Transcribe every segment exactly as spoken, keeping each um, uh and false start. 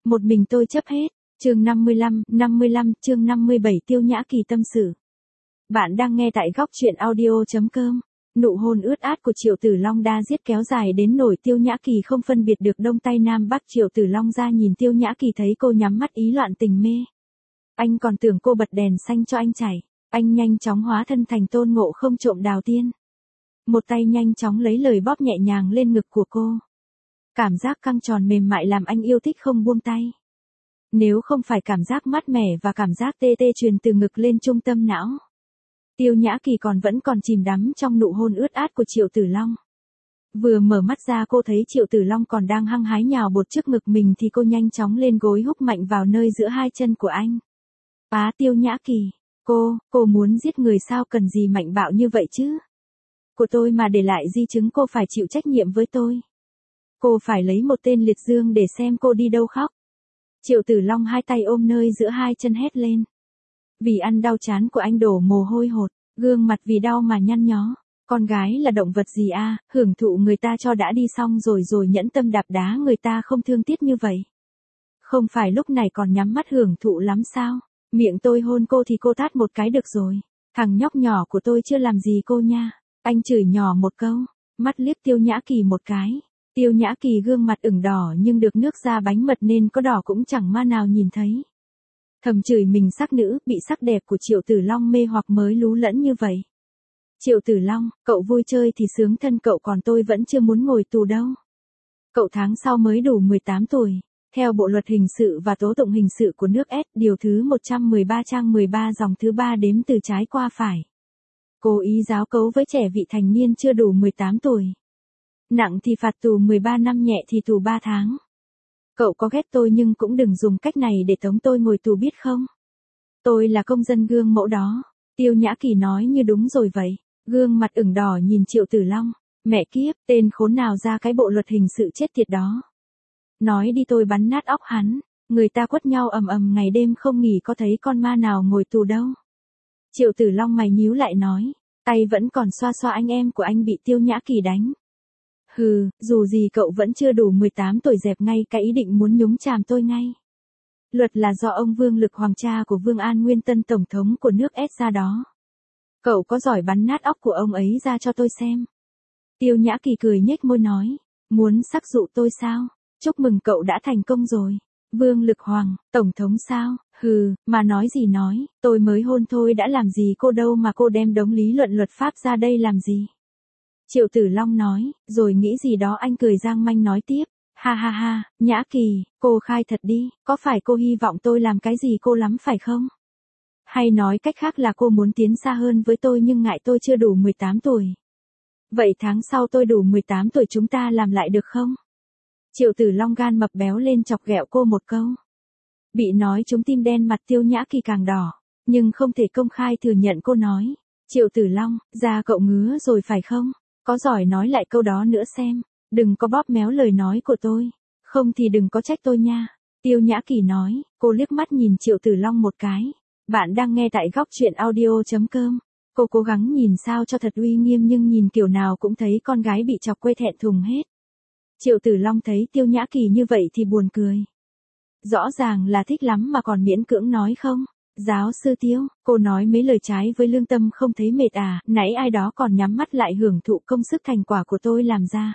Một mình tôi chấp hết. Chương năm mươi lăm, năm mươi lăm, chương năm mươi bảy Tiêu Nhã Kỳ tâm sự. Bạn đang nghe tại góc truyện audio chấm com. Nụ hôn ướt át của Triệu Tử Long da diết kéo dài đến nỗi Tiêu Nhã Kỳ không phân biệt được đông tây nam bắc. Triệu Tử Long ra nhìn Tiêu Nhã Kỳ thấy cô nhắm mắt ý loạn tình mê. Anh còn tưởng cô bật đèn xanh cho anh chảy. Anh nhanh chóng hóa thân thành Tôn Ngộ Không trộm đào tiên. Một tay nhanh chóng lấy lời bóp nhẹ nhàng lên ngực của cô. Cảm giác căng tròn mềm mại làm anh yêu thích không buông tay. Nếu không phải cảm giác mát mẻ và cảm giác tê tê truyền từ ngực lên trung tâm não. Tiêu Nhã Kỳ còn vẫn còn chìm đắm trong nụ hôn ướt át của Triệu Tử Long. Vừa mở mắt ra cô thấy Triệu Tử Long còn đang hăng hái nhào bột trước ngực mình thì cô nhanh chóng lên gối húc mạnh vào nơi giữa hai chân của anh. Á Tiêu Nhã Kỳ, cô, cô muốn giết người sao cần gì mạnh bạo như vậy chứ? Của tôi mà để lại di chứng cô phải chịu trách nhiệm với tôi. Cô phải lấy một tên liệt dương để xem cô đi đâu khóc. Triệu Tử Long hai tay ôm nơi giữa hai chân hét lên. Vì ăn đau chán của anh đổ mồ hôi hột, gương mặt vì đau mà nhăn nhó. Con gái là động vật gì à, hưởng thụ người ta cho đã đi xong rồi rồi nhẫn tâm đạp đá người ta không thương tiếc như vậy. Không phải lúc này còn nhắm mắt hưởng thụ lắm sao? Miệng tôi hôn cô thì cô tát một cái được rồi. Thằng nhóc nhỏ của tôi chưa làm gì cô nha. Anh chửi nhỏ một câu, mắt liếc Tiêu Nhã Kỳ một cái. Tiêu Nhã Kỳ gương mặt ửng đỏ nhưng được nước ra bánh mật nên có đỏ cũng chẳng ma nào nhìn thấy. Thầm chửi mình sắc nữ, bị sắc đẹp của Triệu Tử Long mê hoặc mới lú lẫn như vậy. Triệu Tử Long, cậu vui chơi thì sướng thân cậu còn tôi vẫn chưa muốn ngồi tù đâu. Cậu tháng sau mới đủ mười tám tuổi. Theo Bộ luật hình sự và tố tụng hình sự của nước S, điều thứ một trăm mười ba trang mười ba dòng thứ ba đếm từ trái qua phải. Cố ý giáo cấu với trẻ vị thành niên chưa đủ mười tám tuổi. Nặng thì phạt tù mười ba năm, nhẹ thì tù ba tháng. Cậu có ghét tôi nhưng cũng đừng dùng cách này để tống tôi ngồi tù biết không? Tôi là công dân gương mẫu đó. Tiêu Nhã Kỳ nói như đúng rồi vậy. Gương mặt ửng đỏ nhìn Triệu Tử Long. Mẹ kiếp, tên khốn nào ra cái bộ luật hình sự chết tiệt đó. Nói đi tôi bắn nát óc hắn. Người ta quất nhau ầm ầm ngày đêm không nghỉ có thấy con ma nào ngồi tù đâu. Triệu Tử Long mày nhíu lại nói. Tay vẫn còn xoa xoa anh em của anh bị Tiêu Nhã Kỳ đánh. Hừ, dù gì cậu vẫn chưa đủ mười tám tuổi dẹp ngay cái ý định muốn nhúng chàm tôi ngay. Luật là do ông Vương Lực Hoàng cha của Vương An Nguyên Tân Tổng thống của nước S ra đó. Cậu có giỏi bắn nát óc của ông ấy ra cho tôi xem. Tiêu Nhã Kỳ cười nhếch môi nói. Muốn sắc dụ tôi sao? Chúc mừng cậu đã thành công rồi. Vương Lực Hoàng, Tổng thống sao? Hừ, mà nói gì nói, tôi mới hôn thôi đã làm gì cô đâu mà cô đem đống lý luận luật pháp ra đây làm gì? Triệu Tử Long nói, rồi nghĩ gì đó anh cười giang manh nói tiếp. Ha ha ha, Nhã Kỳ, cô khai thật đi, có phải cô hy vọng tôi làm cái gì cô lắm phải không? Hay nói cách khác là cô muốn tiến xa hơn với tôi nhưng ngại tôi chưa đủ mười tám tuổi. Vậy tháng sau tôi đủ mười tám tuổi chúng ta làm lại được không? Triệu Tử Long gan mập béo lên chọc ghẹo cô một câu. Bị nói trúng tim đen mặt Tiêu Nhã Kỳ càng đỏ, nhưng không thể công khai thừa nhận cô nói. Triệu Tử Long, da cậu ngứa rồi phải không? Có giỏi nói lại câu đó nữa xem, đừng có bóp méo lời nói của tôi, không thì đừng có trách tôi nha. Tiêu Nhã Kỳ nói, cô liếc mắt nhìn Triệu Tử Long một cái. Bạn đang nghe tại góc truyện audio chấm com. Cô cố gắng nhìn sao cho thật uy nghiêm nhưng nhìn kiểu nào cũng thấy con gái bị chọc quê thẹn thùng hết. Triệu Tử Long thấy Tiêu Nhã Kỳ như vậy thì buồn cười. Rõ ràng là thích lắm mà còn miễn cưỡng nói không? Giáo sư Tiêu, cô nói mấy lời trái với lương tâm không thấy mệt à, nãy ai đó còn nhắm mắt lại hưởng thụ công sức thành quả của tôi làm ra.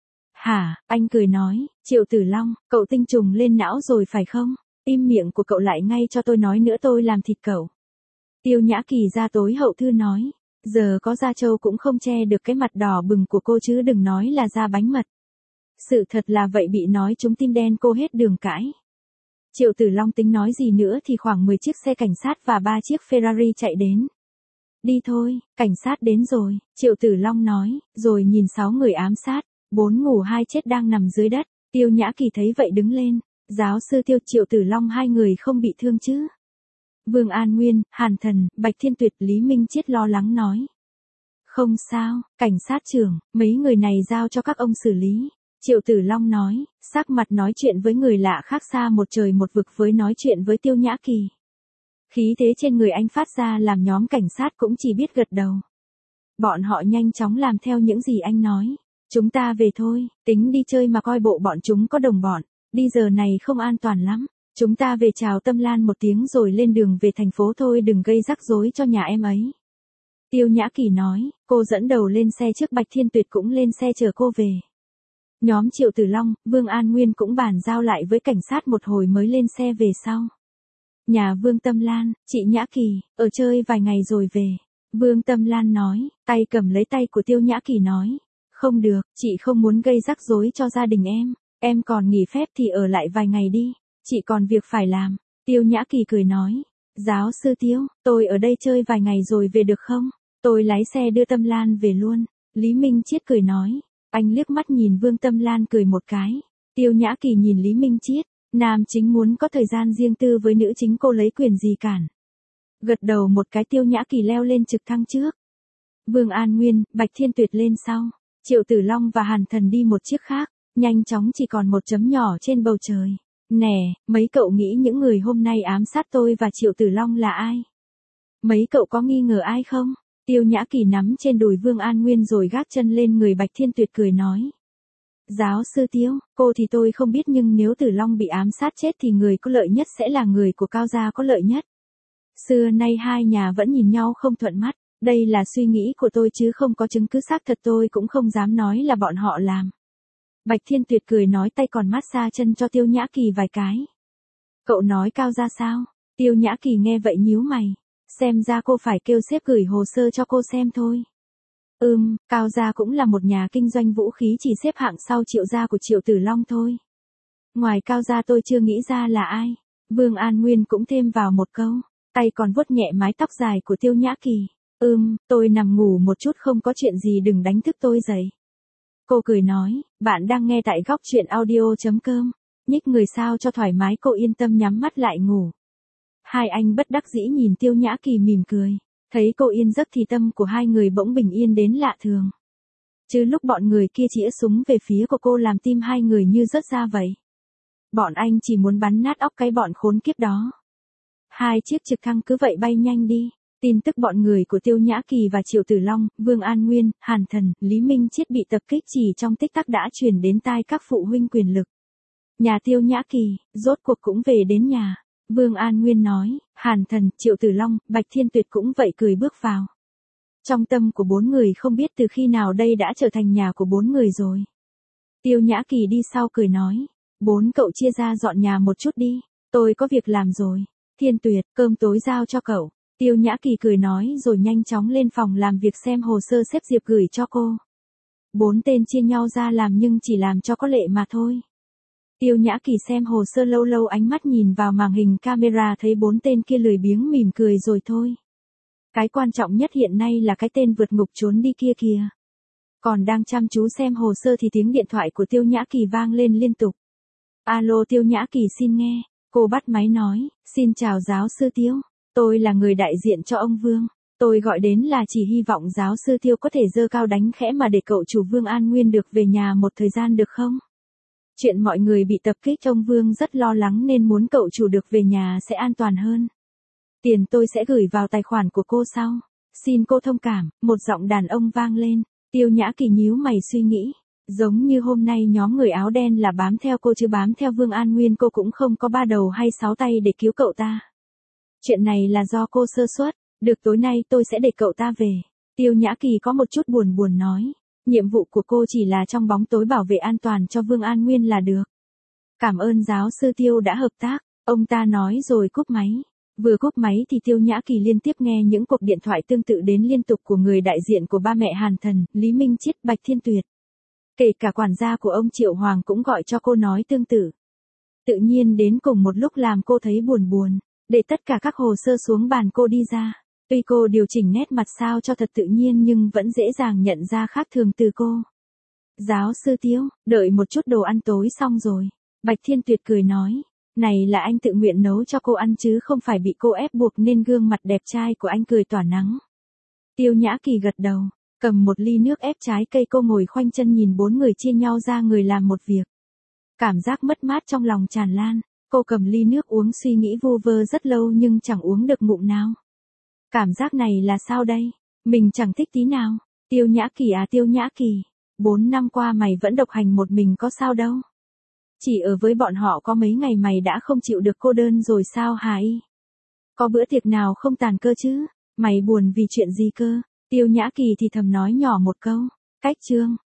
Hả, anh cười nói, Triệu Tử Long, cậu tinh trùng lên não rồi phải không? Im miệng của cậu lại ngay cho tôi nói nữa tôi làm thịt cậu. Tiêu Nhã Kỳ ra tối hậu thư nói, giờ có da trâu cũng không che được cái mặt đỏ bừng của cô chứ đừng nói là da bánh mật. Sự thật là vậy bị nói trúng tim đen cô hết đường cãi. Triệu Tử Long tính nói gì nữa thì khoảng mười chiếc xe cảnh sát và ba chiếc Ferrari chạy đến. Đi thôi, cảnh sát đến rồi, Triệu Tử Long nói, rồi nhìn sáu người ám sát, bốn ngủ hai chết đang nằm dưới đất. Tiêu Nhã Kỳ thấy vậy đứng lên, giáo sư Tiêu, Triệu Tử Long hai người không bị thương chứ? Vương An Nguyên, Hàn Thần, Bạch Thiên Tuyệt, Lý Minh Chiết lo lắng nói. Không sao, cảnh sát trưởng, mấy người này giao cho các ông xử lý. Triệu Tử Long nói, sắc mặt nói chuyện với người lạ khác xa một trời một vực với nói chuyện với Tiêu Nhã Kỳ. Khí thế trên người anh phát ra làm nhóm cảnh sát cũng chỉ biết gật đầu. Bọn họ nhanh chóng làm theo những gì anh nói. Chúng ta về thôi, tính đi chơi mà coi bộ bọn chúng có đồng bọn. đi giờ này không an toàn lắm. Chúng ta về chào Tâm Lan một tiếng rồi lên đường về thành phố thôi, đừng gây rắc rối cho nhà em ấy. Tiêu Nhã Kỳ nói, cô dẫn đầu lên xe trước, Bạch Thiên Tuyệt cũng lên xe chờ cô về. Nhóm Triệu Tử Long, Vương An Nguyên cũng bàn giao lại với cảnh sát một hồi mới lên xe về sau. Nhà Vương Tâm Lan, chị Nhã Kỳ, ở chơi vài ngày rồi về. Vương Tâm Lan nói, tay cầm lấy tay của Tiêu Nhã Kỳ nói. Không được, chị không muốn gây rắc rối cho gia đình em. Em còn nghỉ phép thì ở lại vài ngày đi. Chị còn việc phải làm. Tiêu Nhã Kỳ cười nói. Giáo sư Tiêu, tôi ở đây chơi vài ngày rồi về được không? Tôi lái xe đưa Tâm Lan về luôn. Lý Minh Chiết cười nói. Anh liếc mắt nhìn Vương Tâm Lan cười một cái. Tiêu Nhã Kỳ nhìn Lý Minh Chiết. Nam chính muốn có thời gian riêng tư với nữ chính, cô lấy quyền gì cản. Gật đầu một cái, Tiêu Nhã Kỳ leo lên trực thăng trước. Vương An Nguyên, Bạch Thiên Tuyệt lên sau. Triệu Tử Long và Hàn Thần đi một chiếc khác. Nhanh chóng chỉ còn một chấm nhỏ trên bầu trời. Nè, mấy cậu nghĩ những người hôm nay ám sát tôi và Triệu Tử Long là ai? Mấy cậu có nghi ngờ ai không? Tiêu Nhã Kỳ nắm trên đùi Vương An Nguyên rồi gác chân lên người Bạch Thiên Tuyệt cười nói. Giáo sư Tiêu, cô thì tôi không biết, nhưng nếu Tử Long bị ám sát chết thì người có lợi nhất sẽ là người của Cao gia có lợi nhất. Xưa nay hai nhà vẫn nhìn nhau không thuận mắt, đây là suy nghĩ của tôi chứ không có chứng cứ xác thật, tôi cũng không dám nói là bọn họ làm. Bạch Thiên Tuyệt cười nói, tay còn massage chân cho Tiêu Nhã Kỳ vài cái. Cậu nói Cao gia sao? Tiêu Nhã Kỳ nghe vậy nhíu mày. Xem ra cô phải kêu sếp gửi hồ sơ cho cô xem thôi. Ừm, Cao gia cũng là một nhà kinh doanh vũ khí, chỉ xếp hạng sau Triệu gia của Triệu Tử Long thôi. Ngoài Cao gia tôi chưa nghĩ ra là ai. Vương An Nguyên cũng thêm vào một câu, tay còn vuốt nhẹ mái tóc dài của Tiêu Nhã Kỳ. Ừm, tôi nằm ngủ một chút, không có chuyện gì, đừng đánh thức tôi dậy. Cô cười nói, bạn đang nghe tại góc truyện audio.com. Nhích người sao cho thoải mái, cô yên tâm nhắm mắt lại ngủ. Hai anh bất đắc dĩ nhìn Tiêu Nhã Kỳ mỉm cười. Thấy cô yên giấc thì tâm của hai người bỗng bình yên đến lạ thường. Chứ lúc bọn người kia chĩa súng về phía của cô làm tim hai người như rớt ra vậy. Bọn anh chỉ muốn bắn nát óc cái bọn khốn kiếp đó. Hai chiếc trực thăng cứ vậy bay nhanh đi. Tin tức bọn người của Tiêu Nhã Kỳ và Triệu Tử Long, Vương An Nguyên, Hàn Thần, Lý Minh Chiết bị tập kích chỉ trong tích tắc đã truyền đến tai các phụ huynh quyền lực. Nhà Tiêu Nhã Kỳ, rốt cuộc cũng về đến nhà. Vương An Nguyên nói, Hàn Thần, Triệu Tử Long, Bạch Thiên Tuyệt cũng vậy cười bước vào. Trong tâm của bốn người không biết từ khi nào đây đã trở thành nhà của bốn người rồi. Tiêu Nhã Kỳ đi sau cười nói, bốn cậu chia ra dọn nhà một chút đi, tôi có việc làm rồi. Thiên Tuyệt, cơm tối giao cho cậu. Tiêu Nhã Kỳ cười nói rồi nhanh chóng lên phòng làm việc xem hồ sơ xếp Diệp gửi cho cô. Bốn tên chia nhau ra làm nhưng chỉ làm cho có lệ mà thôi. Tiêu Nhã Kỳ xem hồ sơ lâu lâu, ánh mắt nhìn vào màn hình camera thấy bốn tên kia lười biếng mỉm cười rồi thôi. Cái quan trọng nhất hiện nay là cái tên vượt ngục trốn đi kia kìa. Còn đang chăm chú xem hồ sơ thì tiếng điện thoại của Tiêu Nhã Kỳ vang lên liên tục. Alo, Tiêu Nhã Kỳ xin nghe. Cô bắt máy nói, xin chào giáo sư Tiêu. Tôi là người đại diện cho ông Vương. Tôi gọi đến là chỉ hy vọng giáo sư Tiêu có thể giơ cao đánh khẽ mà để cậu chủ Vương An Nguyên được về nhà một thời gian được không? Chuyện mọi người bị tập kích, ông Vương rất lo lắng nên muốn cậu chủ được về nhà sẽ an toàn hơn. Tiền tôi sẽ gửi vào tài khoản của cô sau. Xin cô thông cảm. Một giọng đàn ông vang lên. Tiêu Nhã Kỳ nhíu mày suy nghĩ. Giống như hôm nay nhóm người áo đen là bám theo cô chứ bám theo Vương An Nguyên cô cũng không có ba đầu hay sáu tay để cứu cậu ta. Chuyện này là do cô sơ suất. Được, tối nay tôi sẽ để cậu ta về. Tiêu Nhã Kỳ có một chút buồn buồn nói. Nhiệm vụ của cô chỉ là trong bóng tối bảo vệ an toàn cho Vương An Nguyên là được. Cảm ơn giáo sư Tiêu đã hợp tác. Ông ta nói rồi cúp máy. Vừa cúp máy thì Tiêu Nhã Kỳ liên tiếp nghe những cuộc điện thoại tương tự đến liên tục của người đại diện của ba mẹ Hàn Thần, Lý Minh Chiết, Bạch Thiên Tuyệt. Kể cả quản gia của ông Triệu Hoàng cũng gọi cho cô nói tương tự. Tự nhiên đến cùng một lúc làm cô thấy buồn buồn. Để tất cả các hồ sơ xuống bàn, cô đi ra. Tuy cô điều chỉnh nét mặt sao cho thật tự nhiên nhưng vẫn dễ dàng nhận ra khác thường từ cô. Giáo sư Tiêu, đợi một chút, đồ ăn tối xong rồi. Bạch Thiên Tuyệt cười nói. Này là anh tự nguyện nấu cho cô ăn chứ không phải bị cô ép buộc, nên gương mặt đẹp trai của anh cười tỏa nắng. Tiêu Nhã Kỳ gật đầu, cầm một ly nước ép trái cây, cô ngồi khoanh chân nhìn bốn người chia nhau ra người làm một việc. Cảm giác mất mát trong lòng tràn lan, cô cầm ly nước uống suy nghĩ vu vơ rất lâu nhưng chẳng uống được ngụm nào. Cảm giác này là sao đây? Mình chẳng thích tí nào. Tiêu Nhã Kỳ à, Tiêu Nhã Kỳ, bốn năm qua mày vẫn độc hành một mình có sao đâu. Chỉ ở với bọn họ có mấy ngày mày đã không chịu được cô đơn rồi sao hả y? Có bữa tiệc nào không tàn cơ chứ? Mày buồn vì chuyện gì cơ? Tiêu Nhã Kỳ thì thầm nói nhỏ một câu. Cách chương.